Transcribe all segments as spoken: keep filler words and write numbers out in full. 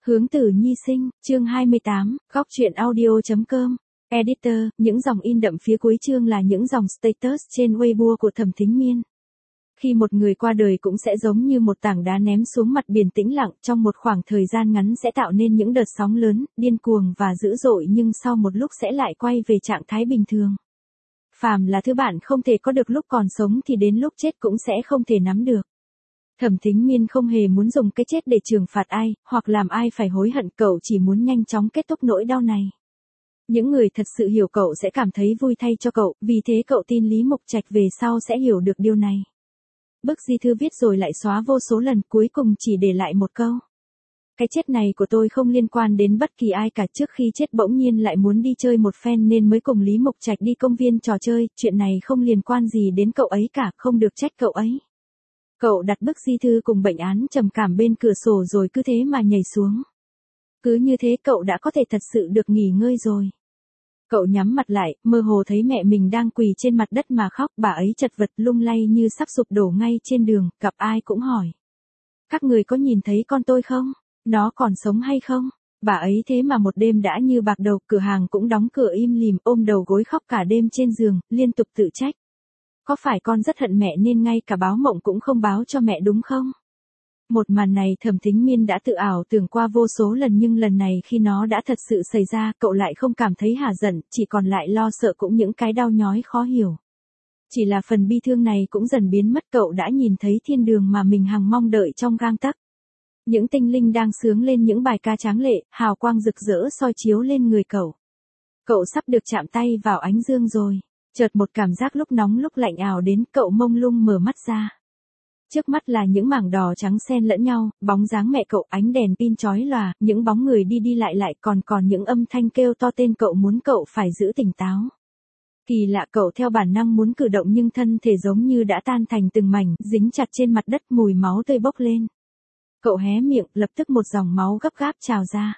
Hướng Tử Nhi sinh, chương hai mươi tám, góc truyện audio chấm com. Editor, những dòng in đậm phía cuối chương là những dòng status trên Weibo của Thẩm Thính Miên. Khi một người qua đời cũng sẽ giống như một tảng đá ném xuống mặt biển tĩnh lặng, trong một khoảng thời gian ngắn sẽ tạo nên những đợt sóng lớn, điên cuồng và dữ dội, nhưng sau một lúc sẽ lại quay về trạng thái bình thường. Phàm là thứ bạn không thể có được lúc còn sống thì đến lúc chết cũng sẽ không thể nắm được. Thẩm Thính Miên không hề muốn dùng cái chết để trừng phạt ai, hoặc làm ai phải hối hận, cậu chỉ muốn nhanh chóng kết thúc nỗi đau này. Những người thật sự hiểu cậu sẽ cảm thấy vui thay cho cậu, vì thế cậu tin Lý Mục Trạch về sau sẽ hiểu được điều này. Bức di thư viết rồi lại xóa vô số lần, cuối cùng chỉ để lại một câu. Cái chết này của tôi không liên quan đến bất kỳ ai cả, trước khi chết bỗng nhiên lại muốn đi chơi một phen nên mới cùng Lý Mục Trạch đi công viên trò chơi, chuyện này không liên quan gì đến cậu ấy cả, không được trách cậu ấy. Cậu đặt bức di thư cùng bệnh án trầm cảm bên cửa sổ rồi cứ thế mà nhảy xuống. Cứ như thế cậu đã có thể thật sự được nghỉ ngơi rồi. Cậu nhắm mặt lại, mơ hồ thấy mẹ mình đang quỳ trên mặt đất mà khóc, bà ấy chật vật lung lay như sắp sụp đổ ngay trên đường, gặp ai cũng hỏi. Các người có nhìn thấy con tôi không? Nó còn sống hay không? Bà ấy thế mà một đêm đã như bạc đầu, cửa hàng cũng đóng cửa im lìm, ôm đầu gối khóc cả đêm trên giường, liên tục tự trách. Có phải con rất hận mẹ nên ngay cả báo mộng cũng không báo cho mẹ đúng không? Một màn này Thẩm Thính Miên đã tự ảo tưởng qua vô số lần, nhưng lần này khi nó đã thật sự xảy ra, cậu lại không cảm thấy hả giận, chỉ còn lại lo sợ cũng những cái đau nhói khó hiểu. Chỉ là phần bi thương này cũng dần biến mất, cậu đã nhìn thấy thiên đường mà mình hằng mong đợi trong gang tấc. Những tinh linh đang sướng lên những bài ca tráng lệ, hào quang rực rỡ soi chiếu lên người cậu. Cậu sắp được chạm tay vào ánh dương rồi. Chợt một cảm giác lúc nóng lúc lạnh ảo đến, cậu mông lung mở mắt ra. Trước mắt là những mảng đỏ trắng xen lẫn nhau, bóng dáng mẹ cậu, ánh đèn pin chói lòa, những bóng người đi đi lại lại, còn còn những âm thanh kêu to tên cậu muốn cậu phải giữ tỉnh táo. Kỳ lạ, cậu theo bản năng muốn cử động nhưng thân thể giống như đã tan thành từng mảnh, dính chặt trên mặt đất, mùi máu tươi bốc lên. Cậu hé miệng, lập tức một dòng máu gấp gáp trào ra.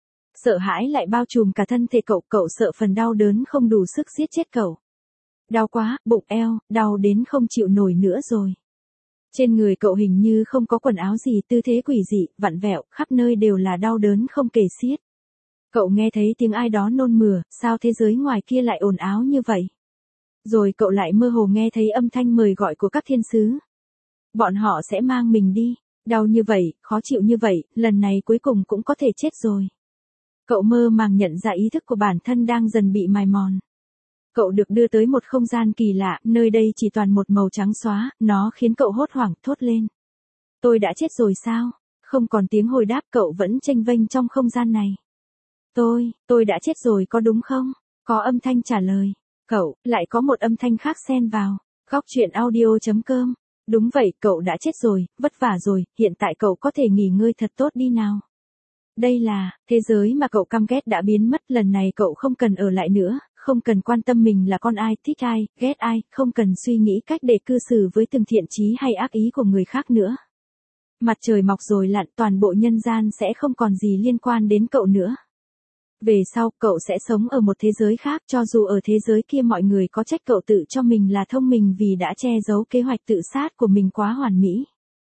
Sợ hãi lại bao trùm cả thân thể cậu, cậu sợ phần đau đớn không đủ sức giết chết cậu. Đau quá, bụng eo, đau đến không chịu nổi nữa rồi. Trên người cậu hình như không có quần áo gì, tư thế quỷ dị, vặn vẹo, khắp nơi đều là đau đớn không kể xiết. Cậu nghe thấy tiếng ai đó nôn mửa, sao thế giới ngoài kia lại ồn ào như vậy? Rồi cậu lại mơ hồ nghe thấy âm thanh mời gọi của các thiên sứ. Bọn họ sẽ mang mình đi, đau như vậy, khó chịu như vậy, lần này cuối cùng cũng có thể chết rồi. Cậu mơ màng nhận ra ý thức của bản thân đang dần bị mài mòn. Cậu được đưa tới một không gian kỳ lạ, nơi đây chỉ toàn một màu trắng xóa, nó khiến cậu hốt hoảng thốt lên. Tôi đã chết rồi sao? Không còn tiếng hồi đáp, cậu vẫn chênh vênh trong không gian này. Tôi, tôi đã chết rồi có đúng không? Có âm thanh trả lời. Cậu, lại có một âm thanh khác xen vào. Góc truyện audio chấm com. Đúng vậy, cậu đã chết rồi, vất vả rồi, hiện tại cậu có thể nghỉ ngơi thật tốt đi nào. Đây là, thế giới mà cậu căm ghét đã biến mất, lần này cậu không cần ở lại nữa. Không cần quan tâm mình là con ai, thích ai, ghét ai, không cần suy nghĩ cách để cư xử với từng thiện chí hay ác ý của người khác nữa. Mặt trời mọc rồi lặn, toàn bộ nhân gian sẽ không còn gì liên quan đến cậu nữa. Về sau, cậu sẽ sống ở một thế giới khác, cho dù ở thế giới kia mọi người có trách cậu tự cho mình là thông minh vì đã che giấu kế hoạch tự sát của mình quá hoàn mỹ.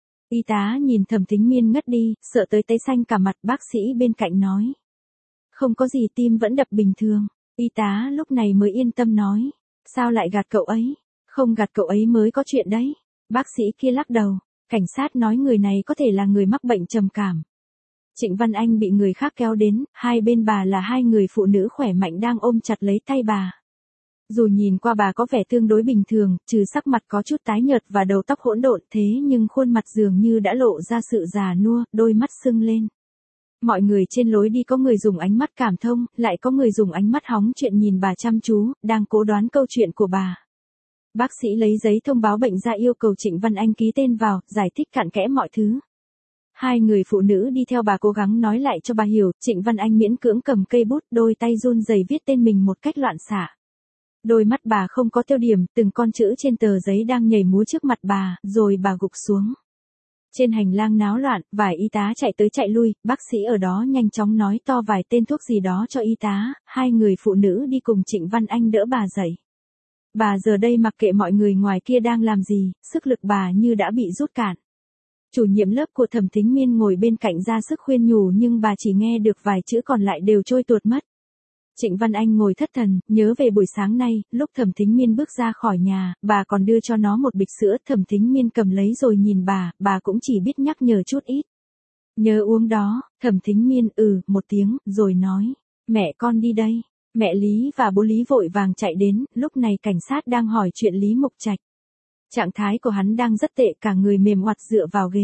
Y tá nhìn Thẩm Thính Miên ngất đi, sợ tới tái xanh cả mặt, bác sĩ bên cạnh nói. Không có gì, tim vẫn đập bình thường. Y tá lúc này mới yên tâm nói. Sao lại gạt cậu ấy? Không gạt cậu ấy mới có chuyện đấy. Bác sĩ kia lắc đầu. Cảnh sát nói người này có thể là người mắc bệnh trầm cảm. Trịnh Văn Anh bị người khác kéo đến, hai bên bà là hai người phụ nữ khỏe mạnh đang ôm chặt lấy tay bà. Dù nhìn qua bà có vẻ tương đối bình thường, trừ sắc mặt có chút tái nhợt và đầu tóc hỗn độn, thế nhưng khuôn mặt dường như đã lộ ra sự già nua, đôi mắt sưng lên. Mọi người trên lối đi có người dùng ánh mắt cảm thông, lại có người dùng ánh mắt hóng chuyện nhìn bà chăm chú, đang cố đoán câu chuyện của bà. Bác sĩ lấy giấy thông báo bệnh ra yêu cầu Trịnh Văn Anh ký tên vào, giải thích cặn kẽ mọi thứ. Hai người phụ nữ đi theo bà cố gắng nói lại cho bà hiểu, Trịnh Văn Anh miễn cưỡng cầm cây bút, đôi tay run rẩy viết tên mình một cách loạn xạ. Đôi mắt bà không có tiêu điểm, từng con chữ trên tờ giấy đang nhảy múa trước mặt bà, rồi bà gục xuống. Trên hành lang náo loạn, vài y tá chạy tới chạy lui, bác sĩ ở đó nhanh chóng nói to vài tên thuốc gì đó cho y tá, hai người phụ nữ đi cùng Trịnh Văn Anh đỡ bà dậy. Bà giờ đây mặc kệ mọi người ngoài kia đang làm gì, sức lực bà như đã bị rút cạn. Chủ nhiệm lớp của Thẩm Thính Miên ngồi bên cạnh ra sức khuyên nhủ nhưng bà chỉ nghe được vài chữ còn lại đều trôi tuột mất. Trịnh Văn Anh ngồi thất thần, nhớ về buổi sáng nay, lúc Thẩm Thính Miên bước ra khỏi nhà, bà còn đưa cho nó một bịch sữa, Thẩm Thính Miên cầm lấy rồi nhìn bà, bà cũng chỉ biết nhắc nhở chút ít. Nhớ uống đó, Thẩm Thính Miên ừ một tiếng, rồi nói, mẹ con đi đây. Mẹ Lý và bố Lý vội vàng chạy đến, lúc này cảnh sát đang hỏi chuyện Lý Mục Trạch. Trạng thái của hắn đang rất tệ, cả người mềm oặt dựa vào ghế.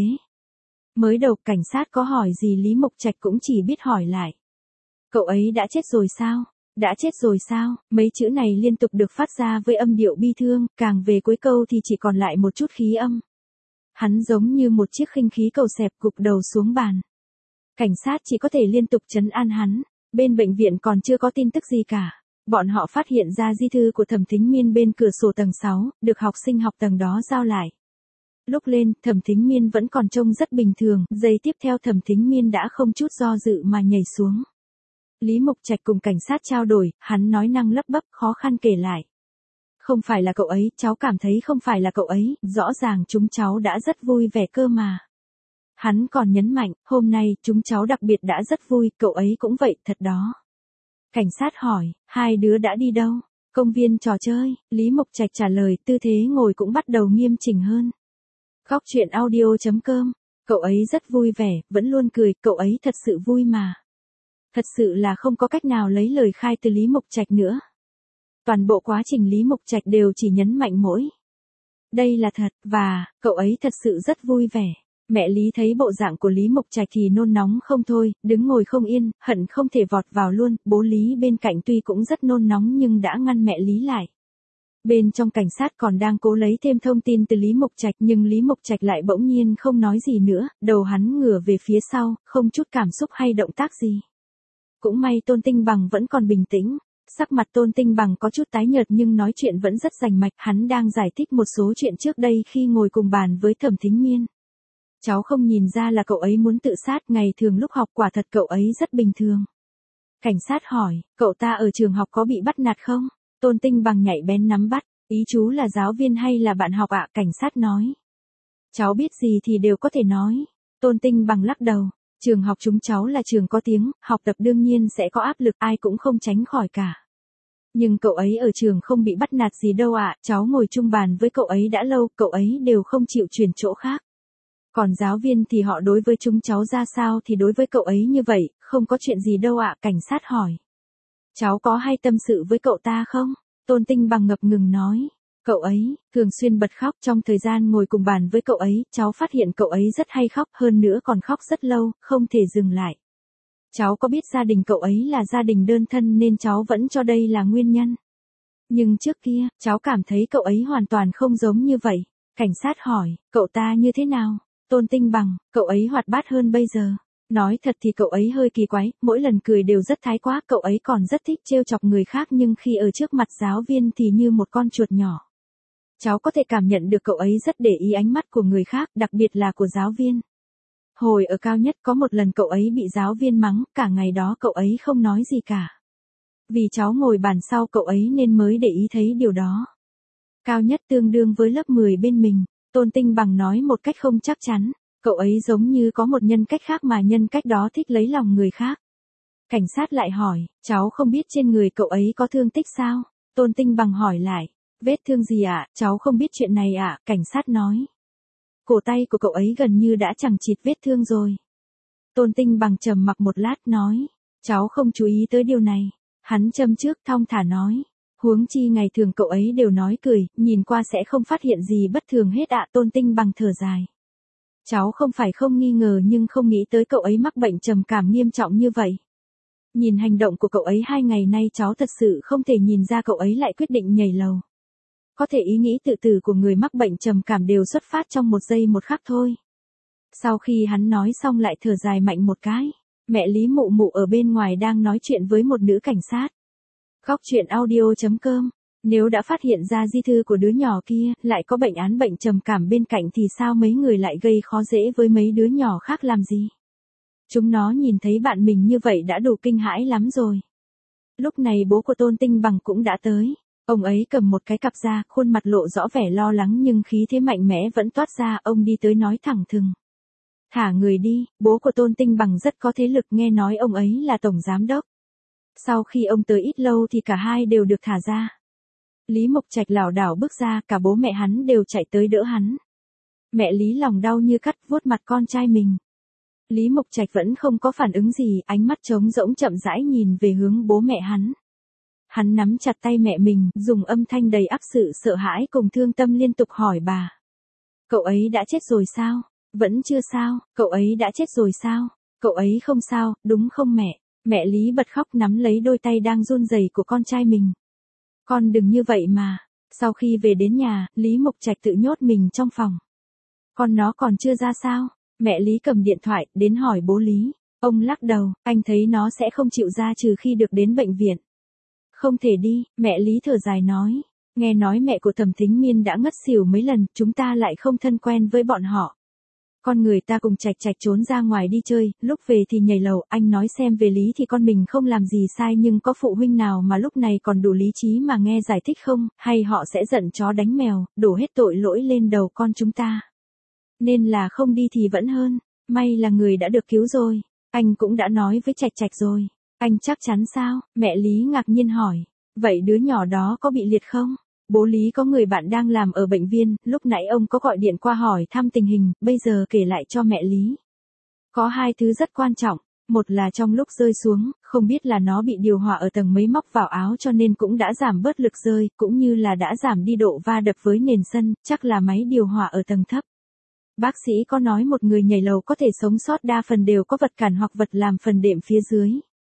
Mới đầu cảnh sát có hỏi gì Lý Mục Trạch cũng chỉ biết hỏi lại. Cậu ấy đã chết rồi sao? Đã chết rồi sao? Mấy chữ này liên tục được phát ra với âm điệu bi thương, càng về cuối câu thì chỉ còn lại một chút khí âm. Hắn giống như một chiếc khinh khí cầu xẹp gục đầu xuống bàn. Cảnh sát chỉ có thể liên tục trấn an hắn. Bên bệnh viện còn chưa có tin tức gì cả. Bọn họ phát hiện ra di thư của Thẩm Thính Miên bên cửa sổ tầng sáu, được học sinh học tầng đó giao lại. Lúc lên, Thẩm Thính Miên vẫn còn trông rất bình thường, giây tiếp theo Thẩm Thính Miên đã không chút do dự mà nhảy xuống. Lý Mục Trạch cùng cảnh sát trao đổi, hắn nói năng lắp bắp khó khăn kể lại. Không phải là cậu ấy, cháu cảm thấy không phải là cậu ấy, rõ ràng chúng cháu đã rất vui vẻ cơ mà. Hắn còn nhấn mạnh, hôm nay chúng cháu đặc biệt đã rất vui, cậu ấy cũng vậy, thật đó. Cảnh sát hỏi, hai đứa đã đi đâu? Công viên trò chơi, Lý Mục Trạch trả lời, tư thế ngồi cũng bắt đầu nghiêm chỉnh hơn. Góc truyện audio chấm com, cậu ấy rất vui vẻ, vẫn luôn cười, cậu ấy thật sự vui mà. Thật sự là không có cách nào lấy lời khai từ Lý Mục Trạch nữa. Toàn bộ quá trình Lý Mục Trạch đều chỉ nhấn mạnh mỗi. Đây là thật, và, cậu ấy thật sự rất vui vẻ. Mẹ Lý thấy bộ dạng của Lý Mục Trạch thì nôn nóng không thôi, đứng ngồi không yên, hận không thể vọt vào luôn, bố Lý bên cạnh tuy cũng rất nôn nóng nhưng đã ngăn mẹ Lý lại. Bên trong cảnh sát còn đang cố lấy thêm thông tin từ Lý Mục Trạch nhưng Lý Mục Trạch lại bỗng nhiên không nói gì nữa, đầu hắn ngửa về phía sau, không chút cảm xúc hay động tác gì. Cũng may Tôn Tinh Bằng vẫn còn bình tĩnh, sắc mặt Tôn Tinh Bằng có chút tái nhợt nhưng nói chuyện vẫn rất rành mạch, hắn đang giải thích một số chuyện trước đây khi ngồi cùng bàn với Thẩm Thính Miên. Cháu không nhìn ra là cậu ấy muốn tự sát, ngày thường lúc học quả thật cậu ấy rất bình thường. Cảnh sát hỏi, cậu ta ở trường học có bị bắt nạt không? Tôn Tinh Bằng nhạy bén nắm bắt, ý chú là giáo viên hay là bạn học ạ? Cảnh sát nói. Cháu biết gì thì đều có thể nói. Tôn Tinh Bằng lắc đầu, trường học chúng cháu là trường có tiếng, học tập đương nhiên sẽ có áp lực, ai cũng không tránh khỏi cả. Nhưng cậu ấy ở trường không bị bắt nạt gì đâu ạ, cháu ngồi chung bàn với cậu ấy đã lâu, cậu ấy đều không chịu chuyển chỗ khác. Còn giáo viên thì họ đối với chúng cháu ra sao thì đối với cậu ấy như vậy, không có chuyện gì đâu ạ, cảnh sát hỏi. Cháu có hay tâm sự với cậu ta không? Tôn Tinh Bằng ngập ngừng nói. Cậu ấy, thường xuyên bật khóc trong thời gian ngồi cùng bàn với cậu ấy, cháu phát hiện cậu ấy rất hay khóc, hơn nữa còn khóc rất lâu, không thể dừng lại. Cháu có biết gia đình cậu ấy là gia đình đơn thân nên cháu vẫn cho đây là nguyên nhân. Nhưng trước kia, cháu cảm thấy cậu ấy hoàn toàn không giống như vậy. Cảnh sát hỏi, cậu ta như thế nào? Tôn Tinh Bằng, cậu ấy hoạt bát hơn bây giờ. Nói thật thì cậu ấy hơi kỳ quái, mỗi lần cười đều rất thái quá, cậu ấy còn rất thích trêu chọc người khác nhưng khi ở trước mặt giáo viên thì như một con chuột nhỏ. Cháu có thể cảm nhận được cậu ấy rất để ý ánh mắt của người khác, đặc biệt là của giáo viên. Hồi ở cao nhất có một lần cậu ấy bị giáo viên mắng, cả ngày đó cậu ấy không nói gì cả. Vì cháu ngồi bàn sau cậu ấy nên mới để ý thấy điều đó. Cao nhất tương đương với lớp mười bên mình, Tôn Tinh Bằng nói một cách không chắc chắn, cậu ấy giống như có một nhân cách khác mà nhân cách đó thích lấy lòng người khác. Cảnh sát lại hỏi, cháu không biết trên người cậu ấy có thương tích sao? Tôn Tinh Bằng hỏi lại, vết thương gì ạ, à? Cháu không biết chuyện này ạ, à? Cảnh sát nói. Cổ tay của cậu ấy gần như đã chẳng chịt vết thương rồi. Tôn Tinh Bằng trầm mặc một lát nói, cháu không chú ý tới điều này. Hắn châm trước thong thả nói, huống chi ngày thường cậu ấy đều nói cười, nhìn qua sẽ không phát hiện gì bất thường hết ạ. Tôn Tinh Bằng thở dài. Cháu không phải không nghi ngờ nhưng không nghĩ tới cậu ấy mắc bệnh trầm cảm nghiêm trọng như vậy. Nhìn hành động của cậu ấy hai ngày nay cháu thật sự không thể nhìn ra cậu ấy lại quyết định nhảy lầu. Có thể ý nghĩ tự tử của người mắc bệnh trầm cảm đều xuất phát trong một giây một khắc thôi. Sau khi hắn nói xong lại thở dài mạnh một cái, mẹ Lý Mụ Mụ ở bên ngoài đang nói chuyện với một nữ cảnh sát. Góc truyện audio chấm com, nếu đã phát hiện ra di thư của đứa nhỏ kia, lại có bệnh án bệnh trầm cảm bên cạnh thì sao mấy người lại gây khó dễ với mấy đứa nhỏ khác làm gì? Chúng nó nhìn thấy bạn mình như vậy đã đủ kinh hãi lắm rồi. Lúc này bố của Tôn Tinh Bằng cũng đã tới. Ông ấy cầm một cái cặp ra, khuôn mặt lộ rõ vẻ lo lắng nhưng khí thế mạnh mẽ vẫn toát ra, ông đi tới nói thẳng thừng. Thả người đi, bố của Tôn Tinh Bằng rất có thế lực, nghe nói ông ấy là tổng giám đốc. Sau khi ông tới ít lâu thì cả hai đều được thả ra. Lý Mộc Trạch lảo đảo bước ra, cả bố mẹ hắn đều chạy tới đỡ hắn. Mẹ Lý lòng đau như cắt, vuốt mặt con trai mình. Lý Mộc Trạch vẫn không có phản ứng gì, ánh mắt trống rỗng chậm rãi nhìn về hướng bố mẹ hắn. Hắn nắm chặt tay mẹ mình, dùng âm thanh đầy áp sự sợ hãi cùng thương tâm liên tục hỏi bà. Cậu ấy đã chết rồi sao? Vẫn chưa sao, cậu ấy đã chết rồi sao? Cậu ấy không sao, đúng không mẹ? Mẹ Lý bật khóc nắm lấy đôi tay đang run rẩy của con trai mình. Con đừng như vậy mà. Sau khi về đến nhà, Lý Mộc Trạch tự nhốt mình trong phòng. Con nó còn chưa ra sao? Mẹ Lý cầm điện thoại, đến hỏi bố Lý. Ông lắc đầu, anh thấy nó sẽ không chịu ra trừ khi được đến bệnh viện. Không thể đi, mẹ Lý thở dài nói. Nghe nói mẹ của Thẩm Thính Miên đã ngất xỉu mấy lần, chúng ta lại không thân quen với bọn họ. Con người ta cùng Trạch Trạch trốn ra ngoài đi chơi, lúc về thì nhảy lầu, anh nói xem về lý thì con mình không làm gì sai, nhưng có phụ huynh nào mà lúc này còn đủ lý trí mà nghe giải thích không, hay họ sẽ giận chó đánh mèo, đổ hết tội lỗi lên đầu con chúng ta. Nên là không đi thì vẫn hơn, may là người đã được cứu rồi, anh cũng đã nói với Trạch Trạch rồi. Anh chắc chắn sao? Mẹ Lý ngạc nhiên hỏi. Vậy đứa nhỏ đó có bị liệt không? Bố Lý có người bạn đang làm ở bệnh viện, lúc nãy ông có gọi điện qua hỏi thăm tình hình, bây giờ kể lại cho mẹ Lý. Có hai thứ rất quan trọng, một là trong lúc rơi xuống, không biết là nó bị điều hòa ở tầng mấy móc vào áo cho nên cũng đã giảm bớt lực rơi, cũng như là đã giảm đi độ va đập với nền sân, chắc là máy điều hòa ở tầng thấp. Bác sĩ có nói một người nhảy lầu có thể sống sót đa phần đều có vật cản hoặc vật làm phần đệm phía dưới.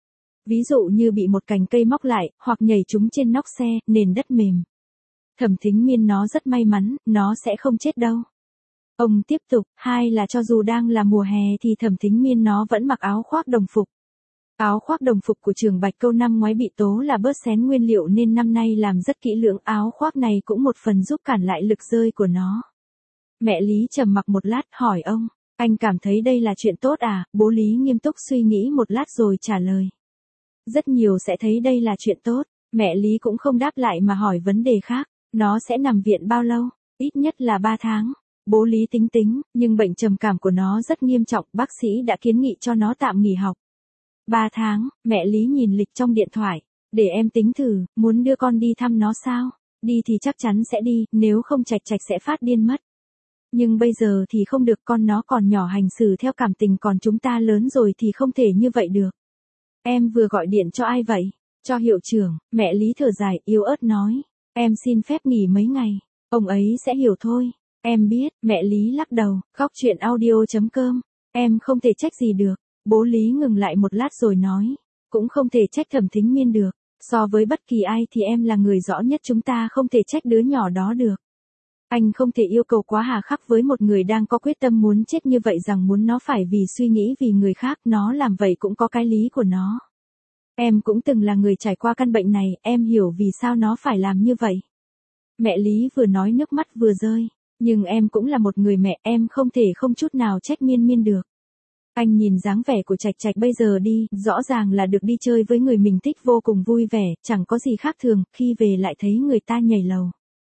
Ví dụ như bị một cành cây móc lại, hoặc nhảy trúng trên nóc xe, nền đất mềm. Thẩm Thính Miên nó rất may mắn, nó sẽ không chết đâu. Ông tiếp tục, hai là cho dù đang là mùa hè thì Thẩm Thính Miên nó vẫn mặc áo khoác đồng phục. Áo khoác đồng phục của trường Bạch Câu năm ngoái bị tố là bớt xén nguyên liệu nên năm nay làm rất kỹ lưỡng, áo khoác này cũng một phần giúp cản lại lực rơi của nó. Mẹ Lý trầm mặc một lát hỏi ông, anh cảm thấy đây là chuyện tốt à? Bố Lý nghiêm túc suy nghĩ một lát rồi trả lời. Rất nhiều sẽ thấy đây là chuyện tốt, mẹ Lý cũng không đáp lại mà hỏi vấn đề khác, nó sẽ nằm viện bao lâu? Ít nhất là ba tháng. Bố Lý tính tính, nhưng bệnh trầm cảm của nó rất nghiêm trọng, bác sĩ đã kiến nghị cho nó tạm nghỉ học. ba tháng, mẹ Lý nhìn lịch trong điện thoại, để em tính thử, muốn đưa con đi thăm nó sao? Đi thì chắc chắn sẽ đi, nếu không Trạch Trạch sẽ phát điên mất. Nhưng bây giờ thì không được, con nó còn nhỏ hành xử theo cảm tình, còn chúng ta lớn rồi thì không thể như vậy được. Em vừa gọi điện cho ai vậy? Cho hiệu trưởng, mẹ Lý thở dài, yếu ớt nói. Em xin phép nghỉ mấy ngày, ông ấy sẽ hiểu thôi. Em biết, mẹ Lý lắc đầu, góc chuyện audio chấm com. Em không thể trách gì được. Bố Lý ngừng lại một lát rồi nói. Cũng không thể trách Thẩm Thính Miên được. So với bất kỳ ai thì em là người rõ nhất, chúng ta không thể trách đứa nhỏ đó được. Anh không thể yêu cầu quá hà khắc với một người đang có quyết tâm muốn chết như vậy, rằng muốn nó phải vì suy nghĩ vì người khác, nó làm vậy cũng có cái lý của nó. Em cũng từng là người trải qua căn bệnh này, em hiểu vì sao nó phải làm như vậy. Mẹ Lý vừa nói nước mắt vừa rơi, nhưng em cũng là một người mẹ, em không thể không chút nào trách Miên Miên được. Anh nhìn dáng vẻ của Trạch Trạch bây giờ đi, rõ ràng là được đi chơi với người mình thích vô cùng vui vẻ, chẳng có gì khác thường, khi về lại thấy người ta nhảy lầu.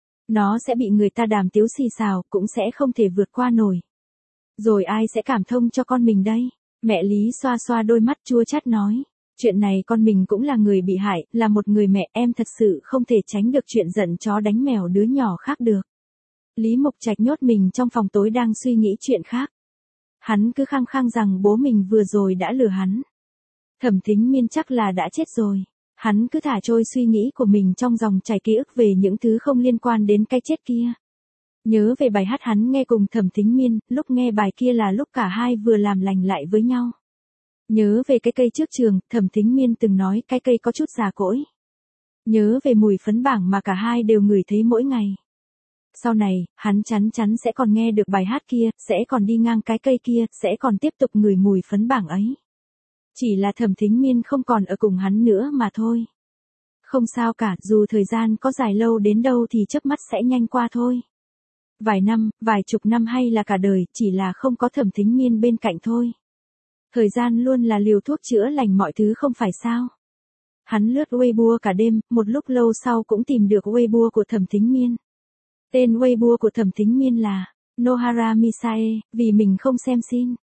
Nó sẽ bị người ta đàm tiếu xì xào, cũng sẽ không thể vượt qua nổi. Rồi ai sẽ cảm thông cho con mình đây? Mẹ Lý xoa xoa đôi mắt chua chát nói. Chuyện này con mình cũng là người bị hại, là một người mẹ, em thật sự không thể tránh được chuyện giận chó đánh mèo đứa nhỏ khác được. Lý Mộc Trạch nhốt mình trong phòng tối đang suy nghĩ chuyện khác. Hắn cứ khăng khăng rằng bố mình vừa rồi đã lừa hắn. Thẩm Thính Miên chắc là đã chết rồi. Hắn cứ thả trôi suy nghĩ của mình trong dòng chảy ký ức về những thứ không liên quan đến cái chết kia. Nhớ về bài hát hắn nghe cùng Thẩm Thính Miên, lúc nghe bài kia là lúc cả hai vừa làm lành lại với nhau. Nhớ về cái cây trước trường, Thẩm Thính Miên từng nói cái cây có chút già cỗi. Nhớ về mùi phấn bảng mà cả hai đều ngửi thấy mỗi ngày. Sau này, hắn chắn chắn sẽ còn nghe được bài hát kia, sẽ còn đi ngang cái cây kia, sẽ còn tiếp tục ngửi mùi phấn bảng ấy. Chỉ là Thẩm Thính Miên không còn ở cùng hắn nữa mà thôi. Không sao cả, dù thời gian có dài lâu đến đâu thì chớp mắt sẽ nhanh qua thôi. Vài năm, vài chục năm hay là cả đời, chỉ là không có Thẩm Thính Miên bên cạnh thôi. Thời gian luôn là liều thuốc chữa lành mọi thứ không phải sao. Hắn lướt Weibo cả đêm, một lúc lâu sau cũng tìm được Weibo của Thẩm Thính Miên. Tên Weibo của Thẩm Thính Miên là Nohara Misae, vì mình không xem xin.